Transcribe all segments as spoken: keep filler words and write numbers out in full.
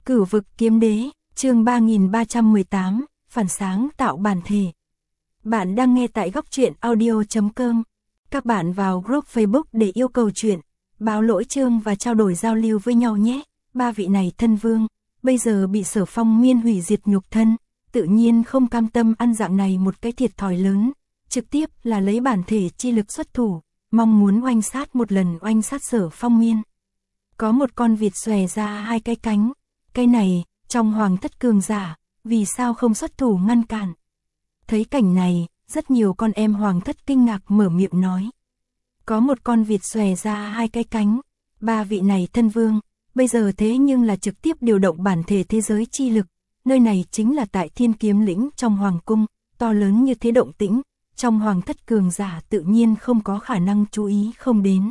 Cửu vực kiếm đế, chương ba nghìn ba trăm mười tám, phản sáng tạo bản thể. Bạn đang nghe tại góc truyện audio chấm com. Các bạn vào group Facebook để yêu cầu chuyện, báo lỗi chương và trao đổi giao lưu với nhau nhé. Ba vị này thân vương, bây giờ bị Sở Phong Miên hủy diệt nhục thân, tự nhiên không cam tâm ăn dạng này một cái thiệt thòi lớn, trực tiếp là lấy bản thể chi lực xuất thủ, mong muốn oanh sát một lần oanh sát Sở Phong Miên. Có một con vịt xòe ra hai cái cánh, cái này, trong hoàng thất cường giả, vì sao không xuất thủ ngăn cản. Thấy cảnh này, rất nhiều con em hoàng thất kinh ngạc mở miệng nói. Có một con vịt xòe ra hai cái cánh, ba vị này thân vương, bây giờ thế nhưng là trực tiếp điều động bản thể thế giới chi lực, nơi này chính là tại Thiên Kiếm Lĩnh trong hoàng cung, to lớn như thế động tĩnh, trong hoàng thất cường giả tự nhiên không có khả năng chú ý không đến.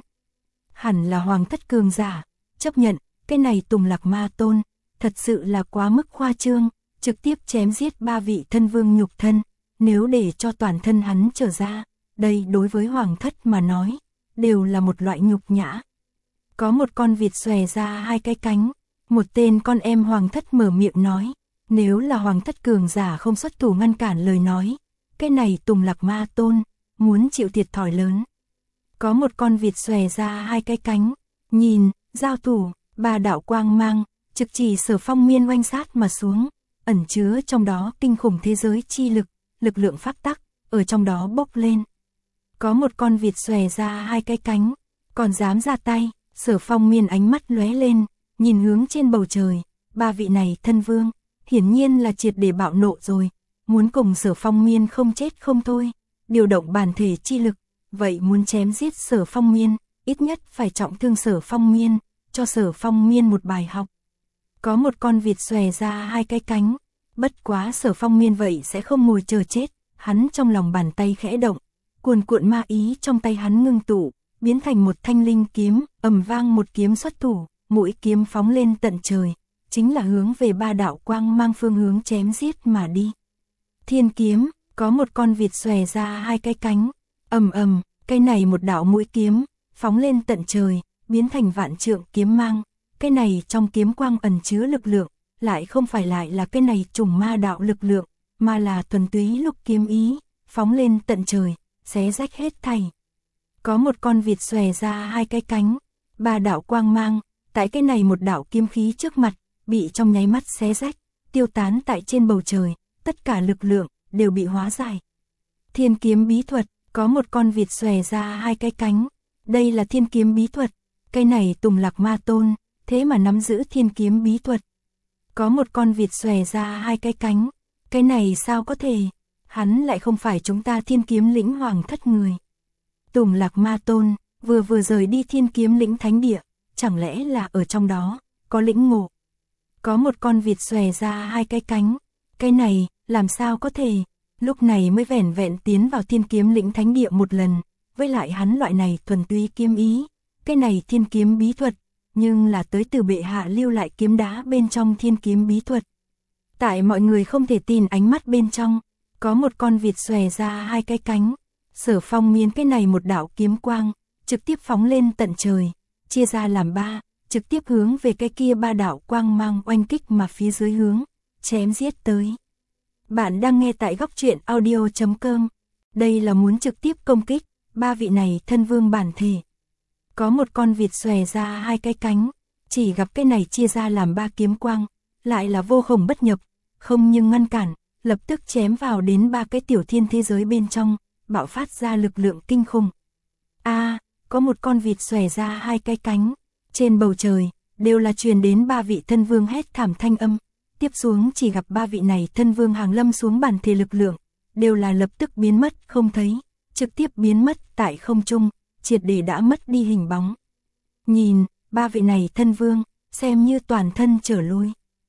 Hẳn là hoàng thất cường giả, chấp nhận, cái này Tùng Lạc Ma Tôn, thật sự là quá mức khoa trương, trực tiếp chém giết ba vị thân vương nhục thân, nếu để cho toàn thân hắn trở ra, đây đối với hoàng thất mà nói, đều là một loại nhục nhã. Có một con vịt xòe ra hai cái cánh, một tên con em hoàng thất mở miệng nói, nếu là hoàng thất cường giả không xuất thủ ngăn cản lời nói, cái này Tùng Lạc Ma Tôn, muốn chịu thiệt thòi lớn. Có một con vịt xòe ra hai cái cánh, nhìn, giao thủ, ba đạo quang mang, trực chỉ Sở Phong Miên oanh sát mà xuống, ẩn chứa trong đó kinh khủng thế giới chi lực, lực lượng pháp tắc, ở trong đó bốc lên. Có một con vịt xòe ra hai cái cánh, còn dám ra tay, Sở Phong Miên ánh mắt lóe lên, nhìn hướng trên bầu trời, ba vị này thân vương, hiển nhiên là triệt để bạo nộ rồi, muốn cùng Sở Phong Miên không chết không thôi, điều động bản thể chi lực, vậy muốn chém giết Sở Phong Miên, ít nhất phải trọng thương Sở Phong Miên, cho Sở Phong Miên một bài học. Có một con vịt xòe ra hai cái cánh, bất quá Sở Phong Miên vậy sẽ không ngồi chờ chết, hắn trong lòng bàn tay khẽ động, cuồn cuộn ma ý trong tay hắn ngưng tụ, biến thành một thanh linh kiếm, ầm vang một kiếm xuất thủ, mũi kiếm phóng lên tận trời, chính là hướng về ba đạo quang mang phương hướng chém giết mà đi. Thiên kiếm, có một con vịt xòe ra hai cái cánh, ầm ầm, cái này một đạo mũi kiếm, phóng lên tận trời, biến thành vạn trượng kiếm mang, cái này trong kiếm quang ẩn chứa lực lượng, lại không phải lại là cái này trùng ma đạo lực lượng, mà là thuần túy lúc kiếm ý, phóng lên tận trời, xé rách hết thảy. Có một con vịt xòe ra hai cái cánh, ba đạo quang mang, tại cái này một đạo kiếm khí trước mặt, bị trong nháy mắt xé rách, tiêu tán tại trên bầu trời, tất cả lực lượng đều bị hóa giải. Thiên kiếm bí thuật, có một con vịt xòe ra hai cái cánh, đây là thiên kiếm bí thuật, cái này Tùng Lạc Ma Tôn, thế mà nắm giữ thiên kiếm bí thuật. Có một con vịt xòe ra hai cái cánh, cái này sao có thể, hắn lại không phải chúng ta Thiên Kiếm Lĩnh hoàng thất người. Tùng Lạc Ma Tôn, vừa vừa rời đi Thiên Kiếm Lĩnh thánh địa, chẳng lẽ là ở trong đó, có lĩnh ngộ. Có một con vịt xòe ra hai cái cánh, cái này, làm sao có thể, lúc này mới vẻn vẹn tiến vào Thiên Kiếm Lĩnh thánh địa một lần, với lại hắn loại này thuần túy kiếm ý, cái này thiên kiếm bí thuật, nhưng là tới từ bệ hạ lưu lại kiếm đá bên trong thiên kiếm bí thuật. Tại mọi người không thể tin ánh mắt bên trong, có một con vịt xòe ra hai cái cánh, Sở Phong Miên cái này một đạo kiếm quang, trực tiếp phóng lên tận trời, chia ra làm ba, trực tiếp hướng về cái kia ba đạo quang mang oanh kích mà phía dưới hướng, chém giết tới. Bạn đang nghe tại góc truyện audio chấm com, đây là muốn trực tiếp công kích, ba vị này thân vương bản thể. Có một con vịt xòe ra hai cái cánh, chỉ gặp cái này chia ra làm ba kiếm quang, lại là vô khổng bất nhập, không nhưng ngăn cản, lập tức chém vào đến ba cái tiểu thiên thế giới bên trong, bạo phát ra lực lượng kinh khủng. A, à, có một con vịt xòe ra hai cái cánh, trên bầu trời, đều là truyền đến ba vị thân vương hét thảm thanh âm, tiếp xuống chỉ gặp ba vị này thân vương hàng lâm xuống bản thể lực lượng, đều là lập tức biến mất không thấy, trực tiếp biến mất tại không trung, triệt để đã mất đi hình bóng. Nhìn, ba vị này thân vương, xem như toàn thân trở lui.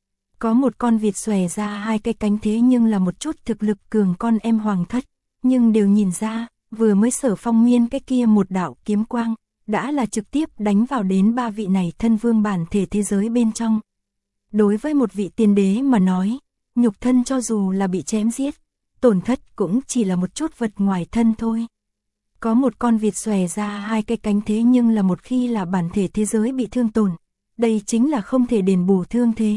Có một con vịt xòe ra hai cái cánh thế nhưng là một chút thực lực cường con em hoàng thất, nhưng đều nhìn ra, vừa mới Sở Phong Miên cái kia một đạo kiếm quang, đã là trực tiếp đánh vào đến ba vị này thân vương bản thể thế giới bên trong. Đối với một vị tiên đế mà nói, nhục thân cho dù là bị chém giết, tổn thất cũng chỉ là một chút vật ngoài thân thôi. Có một con vịt xòe ra hai cái cánh thế nhưng là một khi là bản thể thế giới bị thương tổn, đây chính là không thể đền bù thương thế,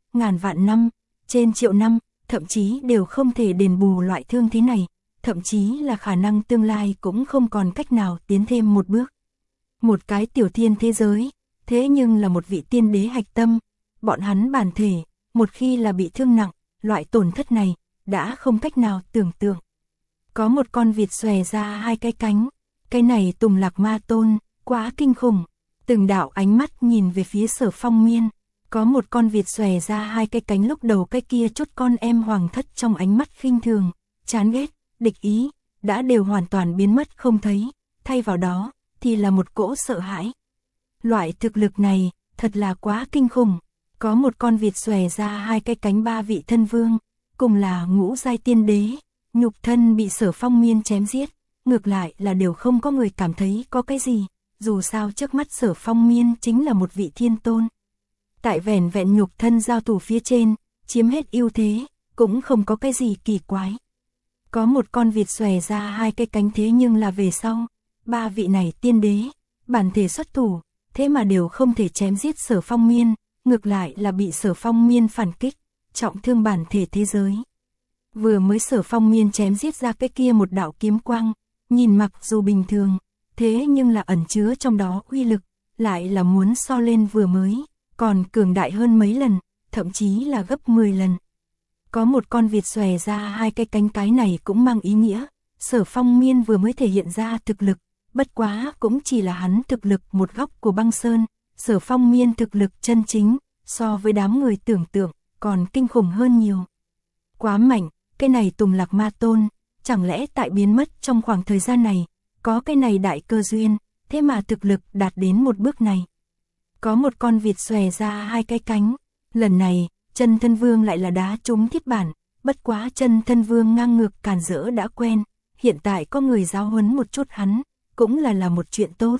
ngàn vạn năm, trên triệu năm, thậm chí đều không thể đền bù loại thương thế này, thậm chí là khả năng tương lai cũng không còn cách nào tiến thêm một bước. Một cái tiểu thiên thế giới, thế nhưng là một vị tiên đế hạch tâm, bọn hắn bản thể, một khi là bị thương nặng, loại tổn thất này, đã không cách nào tưởng tượng. Có một con vịt xòe ra hai cái cánh, cái này Tùng Lạc Ma Tôn, quá kinh khủng. Từng đạo ánh mắt nhìn về phía Sở Phong Miên, có một con vịt xòe ra hai cái cánh, lúc đầu cái kia chút con em hoàng thất trong ánh mắt khinh thường, chán ghét, địch ý, đã đều hoàn toàn biến mất không thấy, thay vào đó, thì là một cỗ sợ hãi. Loại thực lực này, thật là quá kinh khủng. Có một con vịt xòe ra hai cái cánh, ba vị thân vương, cùng là ngũ giai tiên đế, nhục thân bị Sở Phong Miên chém giết, ngược lại là đều không có người cảm thấy có cái gì, dù sao trước mắt Sở Phong Miên chính là một vị thiên tôn. Tại vẻn vẹn nhục thân giao thủ phía trên, chiếm hết ưu thế, cũng không có cái gì kỳ quái. Có một con vịt xòe ra hai cái cánh, thế nhưng là về sau, ba vị này tiên đế, bản thể xuất thủ, thế mà đều không thể chém giết Sở Phong Miên, ngược lại là bị Sở Phong Miên phản kích, trọng thương bản thể thế giới. Vừa mới Sở Phong Miên chém giết ra cái kia một đạo kiếm quang, nhìn mặc dù bình thường, thế nhưng là ẩn chứa trong đó uy lực, lại là muốn so lên vừa mới, còn cường đại hơn mấy lần, thậm chí là gấp mười lần. Có một con vịt xòe ra hai cái cánh, cái này cũng mang ý nghĩa, Sở Phong Miên vừa mới thể hiện ra thực lực, bất quá cũng chỉ là hắn thực lực một góc của băng sơn, Sở Phong Miên thực lực chân chính, so với đám người tưởng tượng, còn kinh khủng hơn nhiều. Quá mạnh, cái này Tùng Lạc Ma Tôn, chẳng lẽ tại biến mất trong khoảng thời gian này, có cái này đại cơ duyên, thế mà thực lực đạt đến một bước này. Có một con vịt xòe ra hai cái cánh, lần này, Chân Thân Vương lại là đá trúng thiết bản, bất quá Chân Thân Vương ngang ngược càn rỡ đã quen, hiện tại có người giáo huấn một chút hắn, cũng là là một chuyện tốt.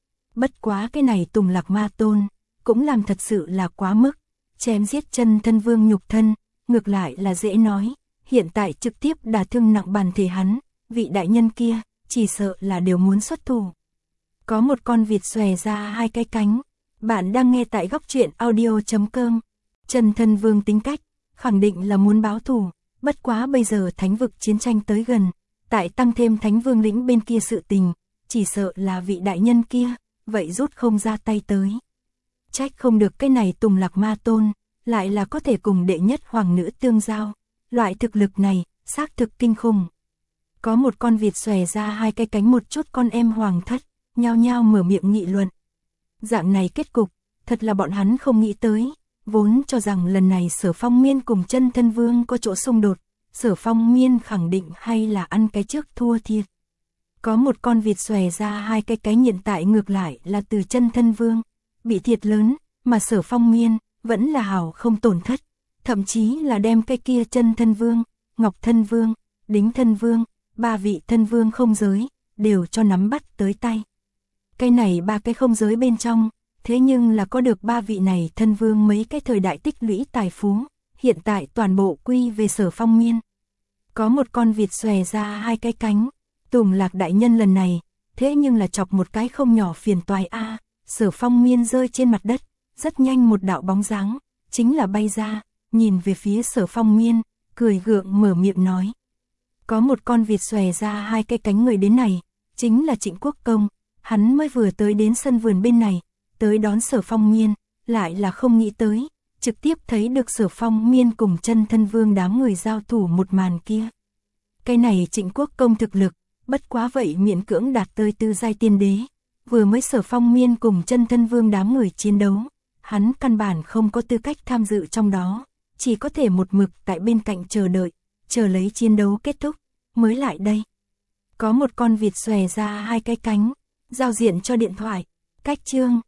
Bất quá cái này Tùng Lạc Ma Tôn, cũng làm thật sự là quá mức, chém giết Chân Thân Vương nhục thân, ngược lại là dễ nói, hiện tại trực tiếp đả thương nặng bản thể hắn, vị đại nhân kia, chỉ sợ là đều muốn xuất thủ. Có một con vịt xòe ra hai cái cánh, bạn đang nghe tại góc truyện audio chấm com. Chân Thân Vương tính cách, khẳng định là muốn báo thù, bất quá bây giờ thánh vực chiến tranh tới gần, tại tăng thêm Thánh Vương lĩnh bên kia sự tình, chỉ sợ là vị đại nhân kia, vậy rút không ra tay tới. Trách không được cái này Tùng Lạc Ma Tôn, lại là có thể cùng đệ nhất hoàng nữ tương giao, loại thực lực này, xác thực kinh khủng. Có một con vịt xòe ra hai cái cánh, một chút con em hoàng thất, nhao nhao mở miệng nghị luận. Dạng này kết cục, thật là bọn hắn không nghĩ tới, vốn cho rằng lần này Sở Phong Miên cùng Chân Thân Vương có chỗ xung đột, Sở Phong Miên khẳng định hay là ăn cái trước thua thiệt. Có một con vịt xòe ra hai cái cánh, hiện tại ngược lại là từ Chân Thân Vương, bị thiệt lớn, mà Sở Phong Miên, vẫn là hảo không tổn thất, thậm chí là đem cái kia Chân Thân Vương, Ngọc Thân Vương, Đính Thân Vương, ba vị thân vương không giới, đều cho nắm bắt tới tay. Cái này ba cái không giới bên trong, thế nhưng là có được ba vị này thân vương mấy cái thời đại tích lũy tài phú, hiện tại toàn bộ quy về Sở Phong Miên. Có một con vịt xòe ra hai cái cánh, Tùng Lạc đại nhân lần này, thế nhưng là chọc một cái không nhỏ phiền toái a. À, Sở Phong Miên rơi trên mặt đất, rất nhanh một đạo bóng dáng, chính là bay ra, nhìn về phía Sở Phong Miên, cười gượng mở miệng nói. Có một con vịt xòe ra hai cái cánh, người đến này, chính là Trịnh Quốc Công, hắn mới vừa tới đến sân vườn bên này, tới đón Sở Phong Miên, lại là không nghĩ tới, trực tiếp thấy được Sở Phong Miên cùng Chân Thân Vương đám người giao thủ một màn kia. Cái này Trịnh Quốc Công thực lực, bất quá vậy miễn cưỡng đạt tới tư giai tiên đế, vừa mới Sở Phong Miên cùng Chân Thân Vương đám người chiến đấu, hắn căn bản không có tư cách tham dự trong đó, chỉ có thể một mực tại bên cạnh chờ đợi, chờ lấy chiến đấu kết thúc, mới lại đây. Có một con vịt xòe ra hai cái cánh, giao diện cho điện thoại, cách chương.